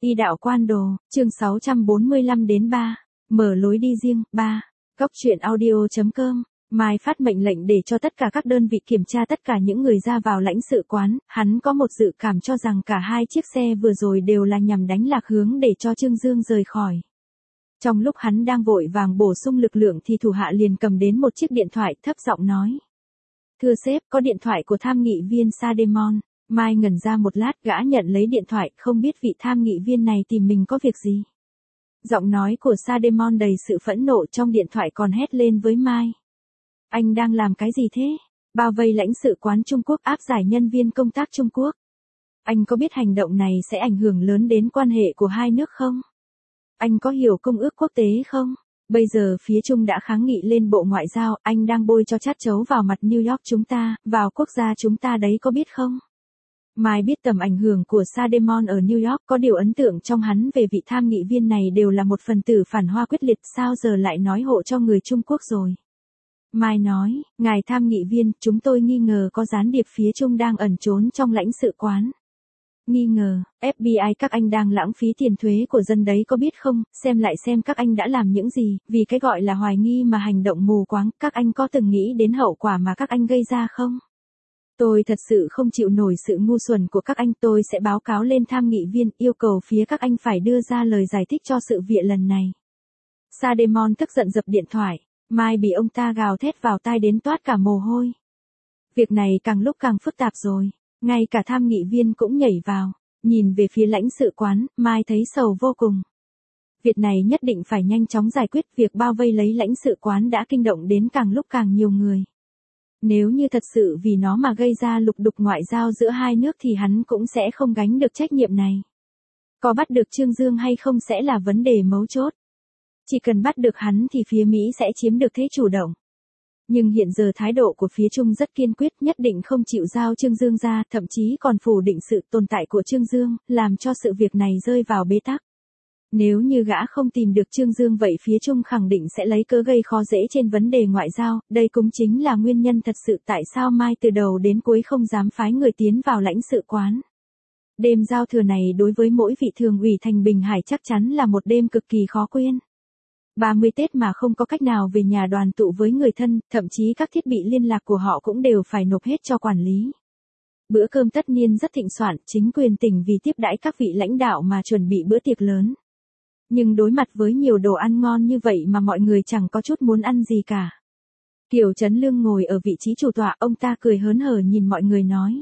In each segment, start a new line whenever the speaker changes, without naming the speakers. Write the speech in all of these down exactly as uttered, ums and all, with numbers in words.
Y đạo quan đồ, chương sáu trăm bốn mươi lăm đến ba. Mở lối đi riêng, ba. Góc truyện audio.com. Mai phát mệnh lệnh để cho tất cả các đơn vị kiểm tra tất cả những người ra vào lãnh sự quán, hắn có một dự cảm cho rằng cả hai chiếc xe vừa rồi đều là nhằm đánh lạc hướng để cho Trương Dương rời khỏi. Trong lúc hắn đang vội vàng bổ sung lực lượng thì thủ hạ liền cầm đến một chiếc điện thoại thấp giọng nói. Thưa sếp, có điện thoại của tham nghị viên Sademon. Mai ngẩn ra một lát, gã nhận lấy điện thoại, không biết vị tham nghị viên này tìm mình có việc gì. Giọng nói của Sademon đầy sự phẫn nộ, trong điện thoại còn hét lên với Mai. Anh đang làm cái gì thế? Bao vây lãnh sự quán Trung Quốc, áp giải nhân viên công tác Trung Quốc. Anh có biết hành động này sẽ ảnh hưởng lớn đến quan hệ của hai nước không? Anh có hiểu công ước quốc tế không? Bây giờ phía Trung đã kháng nghị lên Bộ Ngoại giao, anh đang bôi cho chát chấu vào mặt New York chúng ta, vào quốc gia chúng ta đấy, có biết không? Mai biết tầm ảnh hưởng của Sademon ở New York, có điều ấn tượng trong hắn về vị tham nghị viên này đều là một phần tử phản hoa quyết liệt, sao giờ lại nói hộ cho người Trung Quốc rồi. Mai nói, ngài tham nghị viên, chúng tôi nghi ngờ có gián điệp phía Trung đang ẩn trốn trong lãnh sự quán. Nghi ngờ, ép bê i các anh đang lãng phí tiền thuế của dân đấy, có biết không, xem lại xem các anh đã làm những gì, vì cái gọi là hoài nghi mà hành động mù quáng, các anh có từng nghĩ đến hậu quả mà các anh gây ra không? Tôi thật sự không chịu nổi sự ngu xuẩn của các anh, tôi sẽ báo cáo lên tham nghị viên, yêu cầu phía các anh phải đưa ra lời giải thích cho sự việc lần này. Sademon tức giận dập điện thoại, Mai bị ông ta gào thét vào tai đến toát cả mồ hôi. Việc này càng lúc càng phức tạp rồi, ngay cả tham nghị viên cũng nhảy vào, nhìn về phía lãnh sự quán, Mai thấy sầu vô cùng. Việc này nhất định phải nhanh chóng giải quyết, việc bao vây lấy lãnh sự quán đã kinh động đến càng lúc càng nhiều người. Nếu như thật sự vì nó mà gây ra lục đục ngoại giao giữa hai nước thì hắn cũng sẽ không gánh được trách nhiệm này. Có bắt được Trương Dương hay không sẽ là vấn đề mấu chốt. Chỉ cần bắt được hắn thì phía Mỹ sẽ chiếm được thế chủ động. Nhưng hiện giờ thái độ của phía Trung rất kiên quyết, nhất định không chịu giao Trương Dương ra, thậm chí còn phủ định sự tồn tại của Trương Dương, làm cho sự việc này rơi vào bế tắc. Nếu như gã không tìm được Trương Dương vậy phía Trung khẳng định sẽ lấy cớ gây khó dễ trên vấn đề ngoại giao, đây cũng chính là nguyên nhân thật sự tại sao Mai từ đầu đến cuối không dám phái người tiến vào lãnh sự quán. Đêm giao thừa này đối với mỗi vị thường ủy thành Bình Hải chắc chắn là một đêm cực kỳ khó quên. ba mươi Tết mà không có cách nào về nhà đoàn tụ với người thân, thậm chí các thiết bị liên lạc của họ cũng đều phải nộp hết cho quản lý. Bữa cơm tất niên rất thịnh soạn, chính quyền tỉnh vì tiếp đãi các vị lãnh đạo mà chuẩn bị bữa tiệc lớn. Nhưng đối mặt với nhiều đồ ăn ngon như vậy mà mọi người chẳng có chút muốn ăn gì cả. Kiều Trấn Lương ngồi ở vị trí chủ tọa, ông ta cười hớn hở nhìn mọi người nói.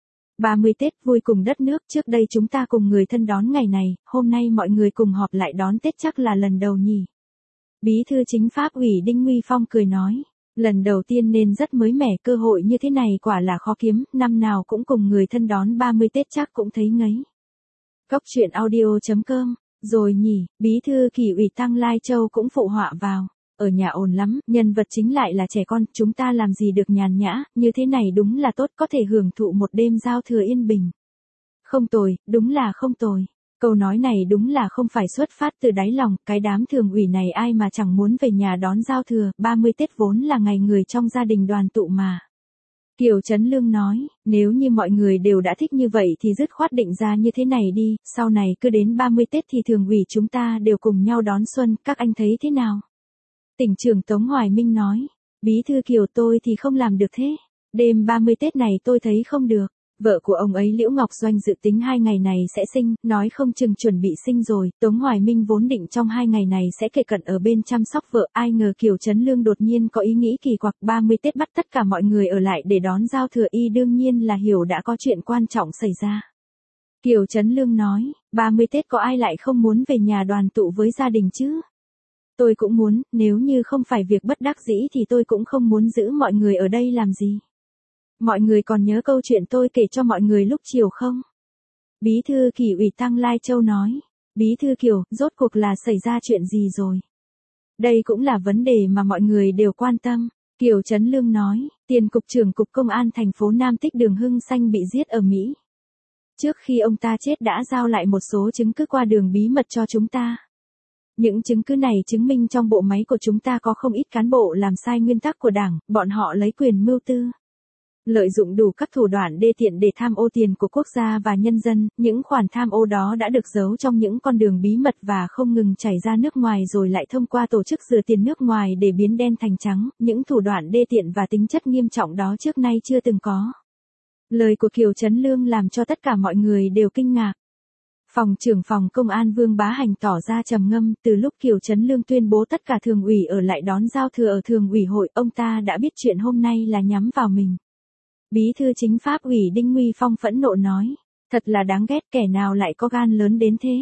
ba mươi Tết vui cùng đất nước, trước đây chúng ta cùng người thân đón ngày này, hôm nay mọi người cùng họp lại đón Tết chắc là lần đầu nhỉ. Bí thư chính pháp ủy Đinh Nguy Phong cười nói. Lần đầu tiên nên rất mới mẻ, cơ hội như thế này quả là khó kiếm, năm nào cũng cùng người thân đón ba mươi Tết chắc cũng thấy ngấy. Góc truyện audio.com. Rồi nhỉ, bí thư Kỷ ủy Tăng Lai Châu cũng phụ họa vào. Ở nhà ồn lắm, nhân vật chính lại là trẻ con, chúng ta làm gì được nhàn nhã, như thế này đúng là tốt, có thể hưởng thụ một đêm giao thừa yên bình. Không tồi, đúng là không tồi. Câu nói này đúng là không phải xuất phát từ đáy lòng, cái đám thường ủy này ai mà chẳng muốn về nhà đón giao thừa, ba mươi Tết vốn là ngày người trong gia đình đoàn tụ mà. Kiều Trấn Lương nói, nếu như mọi người đều đã thích như vậy thì dứt khoát định ra như thế này đi, sau này cứ đến ba mươi Tết thì thường ủy chúng ta đều cùng nhau đón xuân, các anh thấy thế nào? Tỉnh trưởng Tống Hoài Minh nói, bí thư Kiều tôi thì không làm được thế, đêm ba mươi Tết này tôi thấy không được. Vợ của ông ấy Liễu Ngọc Doanh dự tính hai ngày này sẽ sinh, nói không chừng chuẩn bị sinh rồi, Tống Hoài Minh vốn định trong hai ngày này sẽ kề cận ở bên chăm sóc vợ, ai ngờ Kiều Trấn Lương đột nhiên có ý nghĩ kỳ quặc, ba mươi Tết bắt tất cả mọi người ở lại để đón giao thừa, y đương nhiên là hiểu đã có chuyện quan trọng xảy ra. Kiều Trấn Lương nói, ba mươi Tết có ai lại không muốn về nhà đoàn tụ với gia đình chứ? Tôi cũng muốn, nếu như không phải việc bất đắc dĩ thì tôi cũng không muốn giữ mọi người ở đây làm gì. Mọi người còn nhớ câu chuyện tôi kể cho mọi người lúc chiều không? Bí thư Kỷ ủy Tăng Lai Châu nói. Bí thư Kiều, rốt cuộc là xảy ra chuyện gì rồi? Đây cũng là vấn đề mà mọi người đều quan tâm. Kiều Trấn Lương nói, tiền cục trưởng cục công an thành phố Nam Tích Đường Hưng Xanh bị giết ở Mỹ. Trước khi ông ta chết đã giao lại một số chứng cứ qua đường bí mật cho chúng ta. Những chứng cứ này chứng minh trong bộ máy của chúng ta có không ít cán bộ làm sai nguyên tắc của Đảng, bọn họ lấy quyền mưu tư. Lợi dụng đủ các thủ đoạn đê tiện để tham ô tiền của quốc gia và nhân dân, những khoản tham ô đó đã được giấu trong những con đường bí mật và không ngừng chảy ra nước ngoài rồi lại thông qua tổ chức rửa tiền nước ngoài để biến đen thành trắng, những thủ đoạn đê tiện và tính chất nghiêm trọng đó trước nay chưa từng có. Lời của Kiều Trấn Lương làm cho tất cả mọi người đều kinh ngạc. Phòng trưởng phòng công an Vương Bá Hành tỏ ra trầm ngâm, từ lúc Kiều Trấn Lương tuyên bố tất cả thường ủy ở lại đón giao thừa ở thường ủy hội, ông ta đã biết chuyện hôm nay là nhắm vào mình. Bí thư chính pháp ủy Đinh Nguy Phong phẫn nộ nói, thật là đáng ghét, kẻ nào lại có gan lớn đến thế.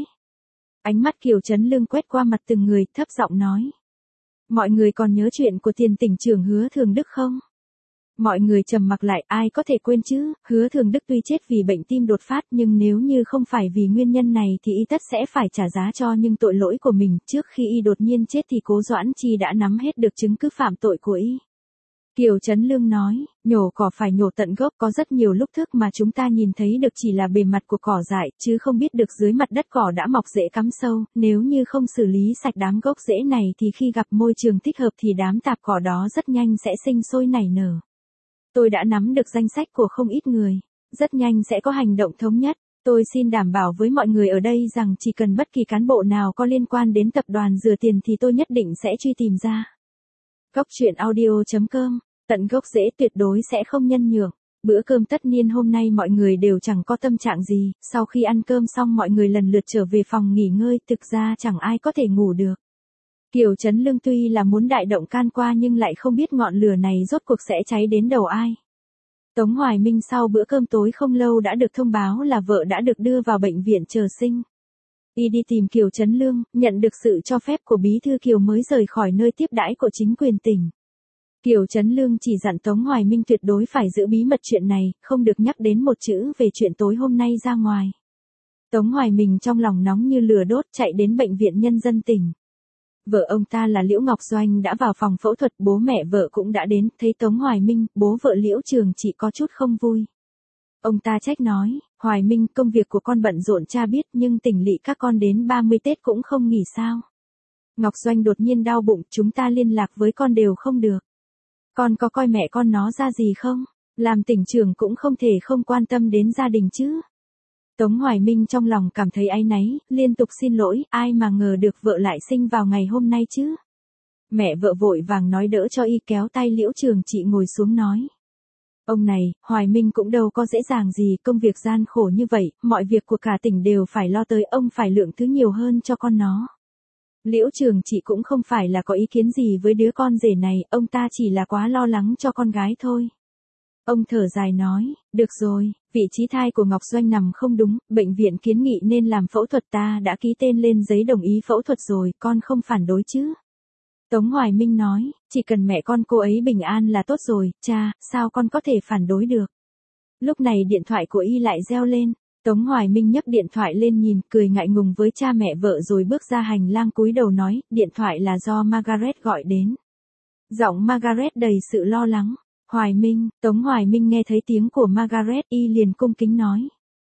Ánh mắt Kiều Trấn Lương quét qua mặt từng người, thấp giọng nói. Mọi người còn nhớ chuyện của tiền tỉnh trưởng Hứa Thường Đức không? Mọi người trầm mặc lại, ai có thể quên chứ, Hứa Thường Đức tuy chết vì bệnh tim đột phát nhưng nếu như không phải vì nguyên nhân này thì y tất sẽ phải trả giá cho những tội lỗi của mình, trước khi y đột nhiên chết thì Cố Doãn Chi đã nắm hết được chứng cứ phạm tội của y. Kiều Trấn Lương nói, nhổ cỏ phải nhổ tận gốc, có rất nhiều lúc thức mà chúng ta nhìn thấy được chỉ là bề mặt của cỏ dại, chứ không biết được dưới mặt đất cỏ đã mọc rễ cắm sâu, nếu như không xử lý sạch đám gốc rễ này thì khi gặp môi trường thích hợp thì đám tạp cỏ đó rất nhanh sẽ sinh sôi nảy nở. Tôi đã nắm được danh sách của không ít người, rất nhanh sẽ có hành động thống nhất. Tôi xin đảm bảo với mọi người ở đây rằng chỉ cần bất kỳ cán bộ nào có liên quan đến tập đoàn rửa tiền thì tôi nhất định sẽ truy tìm ra. Góc truyện audio chấm com, tận gốc rễ tuyệt đối sẽ không nhân nhượng. Bữa cơm tất niên hôm nay mọi người đều chẳng có tâm trạng gì, sau khi ăn cơm xong mọi người lần lượt trở về phòng nghỉ ngơi, thực ra chẳng ai có thể ngủ được. Kiều Trấn Lương tuy là muốn đại động can qua nhưng lại không biết ngọn lửa này rốt cuộc sẽ cháy đến đầu ai. Tống Hoài Minh sau bữa cơm tối không lâu đã được thông báo là vợ đã được đưa vào bệnh viện chờ sinh. Y đi tìm Kiều Trấn Lương, nhận được sự cho phép của bí thư Kiều mới rời khỏi nơi tiếp đãi của chính quyền tỉnh. Kiều Trấn Lương chỉ dặn Tống Hoài Minh tuyệt đối phải giữ bí mật chuyện này, không được nhắc đến một chữ về chuyện tối hôm nay ra ngoài. Tống Hoài Minh trong lòng nóng như lửa đốt chạy đến bệnh viện nhân dân tỉnh. Vợ ông ta là Liễu Ngọc Doanh đã vào phòng phẫu thuật, bố mẹ vợ cũng đã đến, thấy Tống Hoài Minh, bố vợ Liễu Trường chỉ có chút không vui. Ông ta trách nói, Hoài Minh, công việc của con bận rộn cha biết nhưng tỉnh lỵ các con đến ba mươi Tết cũng không nghỉ sao. Ngọc Doanh đột nhiên đau bụng, chúng ta liên lạc với con đều không được. Con có coi mẹ con nó ra gì không? Làm tỉnh trưởng cũng không thể không quan tâm đến gia đình chứ. Tống Hoài Minh trong lòng cảm thấy áy náy, liên tục xin lỗi, ai mà ngờ được vợ lại sinh vào ngày hôm nay chứ. Mẹ vợ vội vàng nói đỡ cho y, kéo tay Liễu Trường chị ngồi xuống nói. Ông này, Hoài Minh cũng đâu có dễ dàng gì, công việc gian khổ như vậy, mọi việc của cả tỉnh đều phải lo tới, ông phải lượng thứ nhiều hơn cho con nó. Liễu Trường chị cũng không phải là có ý kiến gì với đứa con rể này, ông ta chỉ là quá lo lắng cho con gái thôi. Ông thở dài nói, được rồi, vị trí thai của Ngọc Doanh nằm không đúng, bệnh viện kiến nghị nên làm phẫu thuật, ta đã ký tên lên giấy đồng ý phẫu thuật rồi, con không phản đối chứ. Tống Hoài Minh nói, chỉ cần mẹ con cô ấy bình an là tốt rồi, cha, sao con có thể phản đối được. Lúc này điện thoại của y lại reo lên, Tống Hoài Minh nhấc điện thoại lên nhìn, cười ngại ngùng với cha mẹ vợ rồi bước ra hành lang cúi đầu nói, điện thoại là do Margaret gọi đến. Giọng Margaret đầy sự lo lắng. Hoài Minh, Tống Hoài Minh nghe thấy tiếng của Margaret, y liền cung kính nói.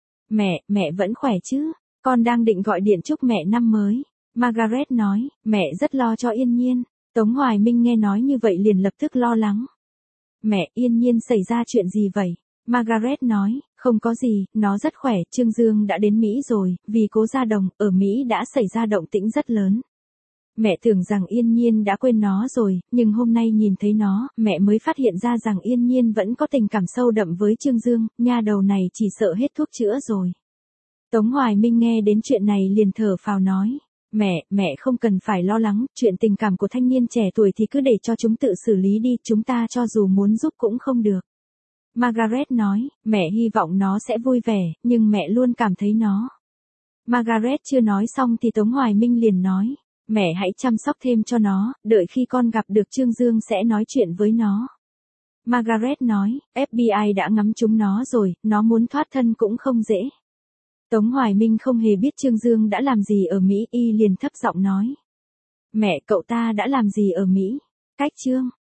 Mẹ, mẹ vẫn khỏe chứ, con đang định gọi điện chúc mẹ năm mới. Margaret nói, mẹ rất lo cho Yên Nhiên. Tống Hoài Minh nghe nói như vậy liền lập tức lo lắng. Mẹ, Yên Nhiên xảy ra chuyện gì vậy? Margaret nói, không có gì, nó rất khỏe, Trương Dương đã đến Mỹ rồi, vì Cố Gia Đồng, ở Mỹ đã xảy ra động tĩnh rất lớn. Mẹ tưởng rằng Yên Nhiên đã quên nó rồi, nhưng hôm nay nhìn thấy nó, mẹ mới phát hiện ra rằng Yên Nhiên vẫn có tình cảm sâu đậm với Trương Dương, nha đầu này chỉ sợ hết thuốc chữa rồi. Tống Hoài Minh nghe đến chuyện này liền thở phào nói, mẹ, mẹ không cần phải lo lắng, chuyện tình cảm của thanh niên trẻ tuổi thì cứ để cho chúng tự xử lý đi, chúng ta cho dù muốn giúp cũng không được. Margaret nói, mẹ hy vọng nó sẽ vui vẻ, nhưng mẹ luôn cảm thấy nó. Margaret chưa nói xong thì Tống Hoài Minh liền nói, mẹ hãy chăm sóc thêm cho nó, đợi khi con gặp được Trương Dương sẽ nói chuyện với nó. Margaret nói, ép bê i đã ngắm chúng nó rồi, nó muốn thoát thân cũng không dễ. Tống Hoài Minh không hề biết Trương Dương đã làm gì ở Mỹ, y liền thấp giọng nói. Mẹ, cậu ta đã làm gì ở Mỹ? Cách Trương